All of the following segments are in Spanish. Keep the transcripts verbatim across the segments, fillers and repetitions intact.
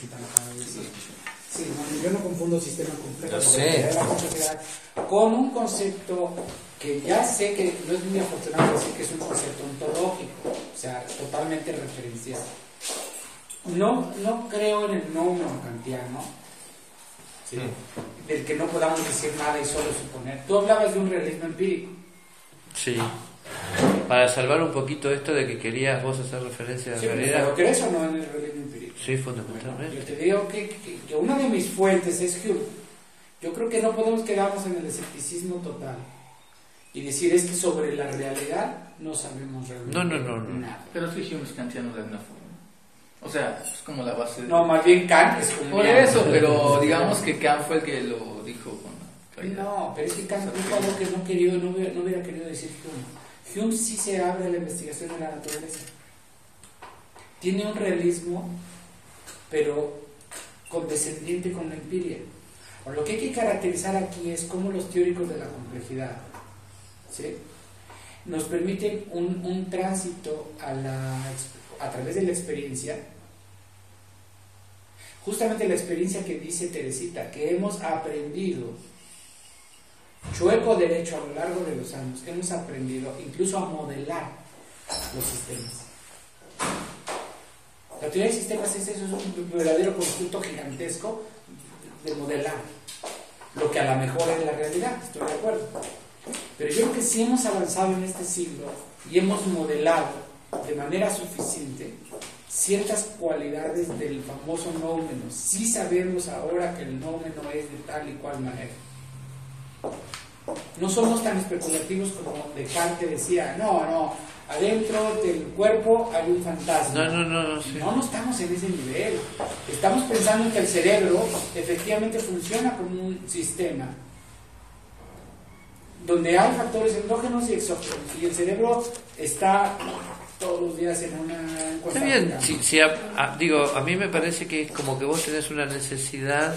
explícita la palabra. Sí, sí, no, yo no confundo sistema complejo Lo sé. con un concepto que ya sé que no es muy afortunado decir que es un concepto ontológico, o sea, totalmente referencial. No, no creo en el nomen kantiano, ¿sí? mm. del que no podamos decir nada y solo suponer. Tú hablabas de un realismo empírico. Sí. Para salvar un poquito esto de que querías vos hacer referencia a la sí, realidad. ¿Pero crees o no en el realismo empírico? Sí, fundamentalmente. Bueno, yo te digo que, que, que una de mis fuentes es Hume. Yo creo que no podemos quedarnos en el escepticismo total y decir es que sobre la realidad no sabemos realmente no, no, no, no. nada. Pero sí Hume es kantiano de alguna forma. O sea, es como la base de... No, más bien Kant es como... Por eso, pero digamos que Kant fue el que lo dijo con claridad. No, pero es que Kant dijo algo que no, querido, no, hubiera, no hubiera querido decir Hume. Hume sí se abre a la investigación de la naturaleza. Tiene un realismo, pero condescendiente con la empiria. Lo que hay que caracterizar aquí es cómo los teóricos de la complejidad, ¿sí?, nos permiten un, un tránsito a, la, a través de la experiencia, justamente la experiencia que dice Teresita, que hemos aprendido, chueco derecho a lo largo de los años, hemos aprendido incluso a modelar los sistemas. La teoría de sistemas es eso, es un verdadero constructo gigantesco de modelar lo que a lo mejor es la realidad, estoy de acuerdo. Pero yo creo que sí hemos avanzado en este siglo y hemos modelado de manera suficiente ciertas cualidades del famoso nómeno. Sí sabemos ahora que el nómeno es de tal y cual manera. No somos tan especulativos como Descartes que decía, no, no, adentro del cuerpo hay un fantasma. No, no, no, no, sí. No, no estamos en ese nivel. Estamos pensando en que el cerebro efectivamente funciona como un sistema donde hay factores endógenos y exógenos, y el cerebro está todos los días en una Está bien, si, si a, a, digo, a mí me parece que es como que vos tenés una necesidad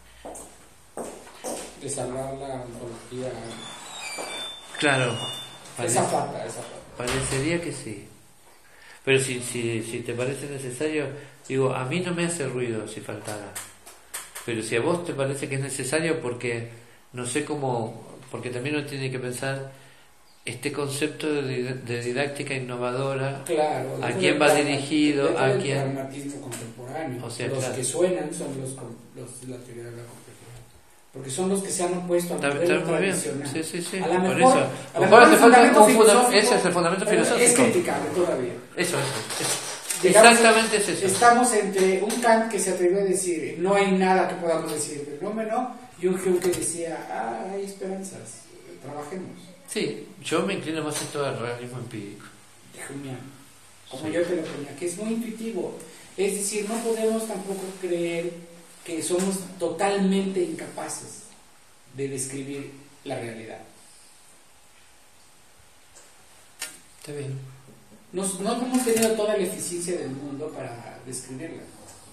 de salvar la ontología. Claro, parece, esa falta, esa falta. Parecería que sí. Pero si, si, si te parece necesario, digo, a mí no me hace ruido si faltara. Pero si a vos te parece que es necesario, porque no sé cómo, porque también uno tiene que pensar este concepto de, de didáctica innovadora, claro, a quién va dirigido, a quién. El pragmatismo contemporáneo. O sea, los claro. que suenan son los, los de la teoría de la complejidad, porque son los que se han opuesto a Está, modelo está muy bien. tradicional. Sí, sí, sí. A lo Por mejor, eso. a lo Mejor hace mejor falta el fundamento un fundamento, filosófico, ese es el fundamento filosófico. Es criticable todavía. Eso, eso. eso. Digamos, exactamente es eso. Estamos entre un Kant que se atrevió a decir no hay nada que podamos decir del fenómeno y un Hume que decía ah, hay esperanzas, trabajemos. Sí, yo me inclino más en todo el realismo empírico. Humeano, como sí. yo te lo ponía, que es muy intuitivo. Es decir, no podemos tampoco creer que somos totalmente incapaces de describir la realidad. Está bien. No, no hemos tenido toda la eficiencia del mundo para describirla.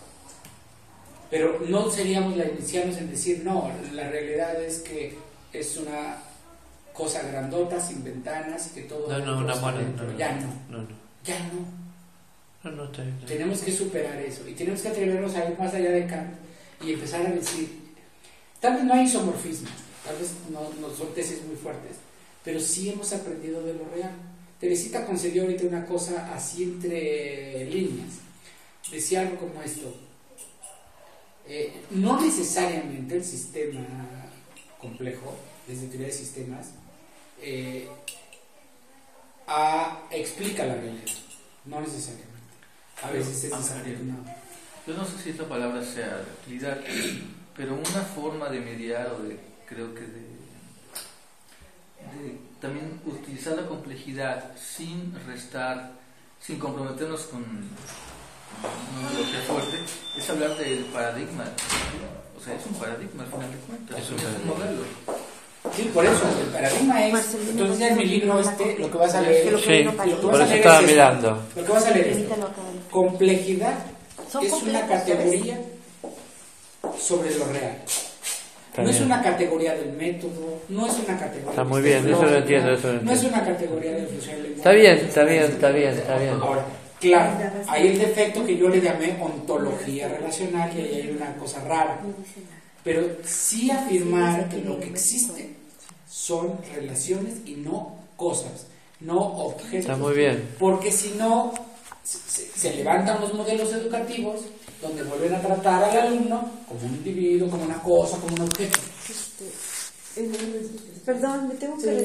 Pero no seríamos lainicianos en decir, no, la realidad es que es una cosa grandota, sin ventanas, que todo... No, no, una mala, no, no, ya no. No, no. Ya no. No, no, está bien, está bien. Tenemos que superar eso y tenemos que atrevernos a ir más allá de Kant y empezar a decir, tal vez no hay isomorfismo, tal vez no, no son tesis muy fuertes, pero sí hemos aprendido de lo real. Teresita concedió ahorita una cosa así entre líneas. Decía algo como esto. Eh, no necesariamente el sistema complejo, desde teoría de sistemas, eh, a, explica la realidad. No necesariamente. A veces es desafortunado. Yo no sé si esta palabra sea utilidad, pero una forma de mediar o de, creo que de, de también utilizar la complejidad sin restar, sin comprometernos con una ideología fuerte, es hablar del paradigma. O sea, es un paradigma al final de cuentas, es un, es un modelo. Sí, por eso, el paradigma es... Marcelino, entonces ya en mi libro este, lo que vas a leer... Sí, por eso estaba mirando. Lo que vas a leer es complejidad es una categoría sobre lo real. No es una categoría del método, no es una categoría... Está muy bien, eso lo entiendo, eso lo entiendo. No es una categoría de función. Está bien, está bien, está bien, está bien. Ahora, Claro, hay el defecto que yo le llamé ontología relacional y ahí hay una cosa rara. Pero sí afirmar que lo que existe son relaciones y no cosas, no objetos. Está muy bien. Porque si no, se, se levantan los modelos educativos donde vuelven a tratar al alumno como un individuo, como una cosa, como un objeto. Perdón, me tengo que